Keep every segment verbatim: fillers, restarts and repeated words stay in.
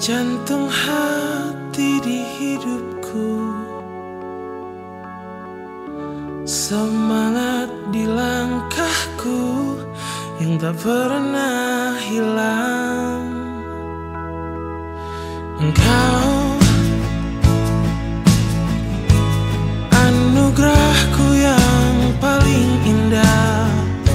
Jantung hati di hidupku, semangat di langkahku yang tak pernah hilang. Engkau anugerahku yang paling indah,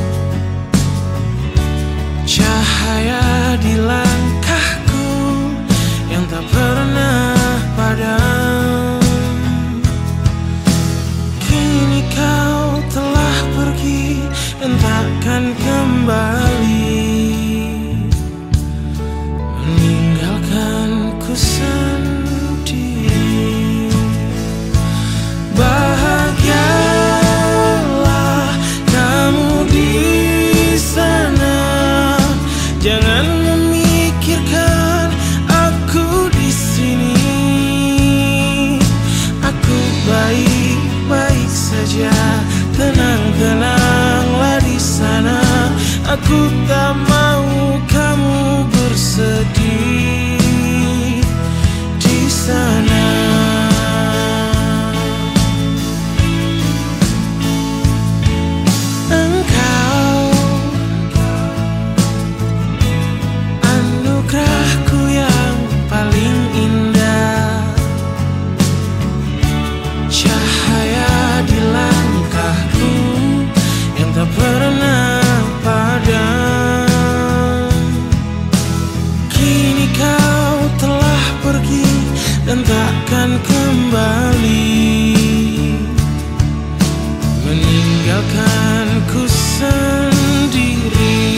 cahaya di langkahku yang tak pernah padam. Kini kau telah pergi dan takkan kembali, meninggalkanku sendiri. Bahagialah kamu di sana, jangan memikirkan aku di sini. Aku baik-baik saja, tenang-tenanglah di sana. Aku tak mau kamu bersedih di sana. Engkau anugerahku yang paling indah, cahaya di langkahku yang tak pernah padam. Kini kau telah pergi dan takkan kembali, meninggalkanku sendiri.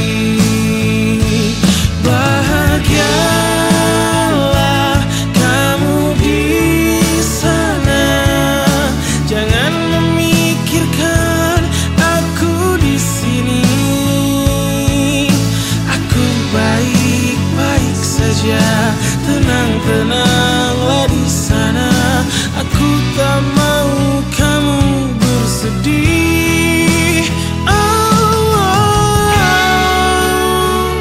Bahagialah kamu di sana, jangan memikirkan aku di sini. Aku baik-baik saja, tenang-tenanglah di sana. Aku tak mau kamu bersedih. Oh, oh, oh.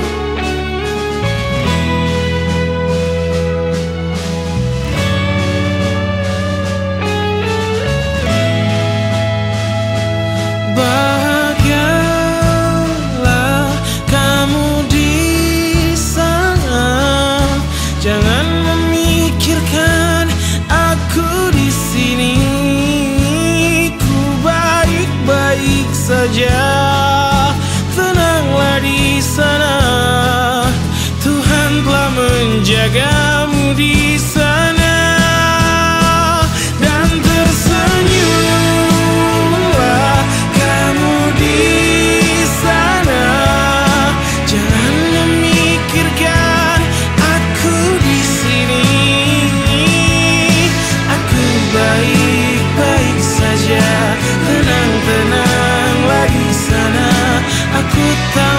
Bahagialah kamu di sana, jangan memikirkan aku di sini. Ku baik-baik saja, tenanglah di sana. Tuhan telah menjagamu di sana. Dan tersenyumlah kamu di sana, jangan memikirkan aku di sini. Aku baik-baik saja, tenang-tenanglah di sana. Aku tak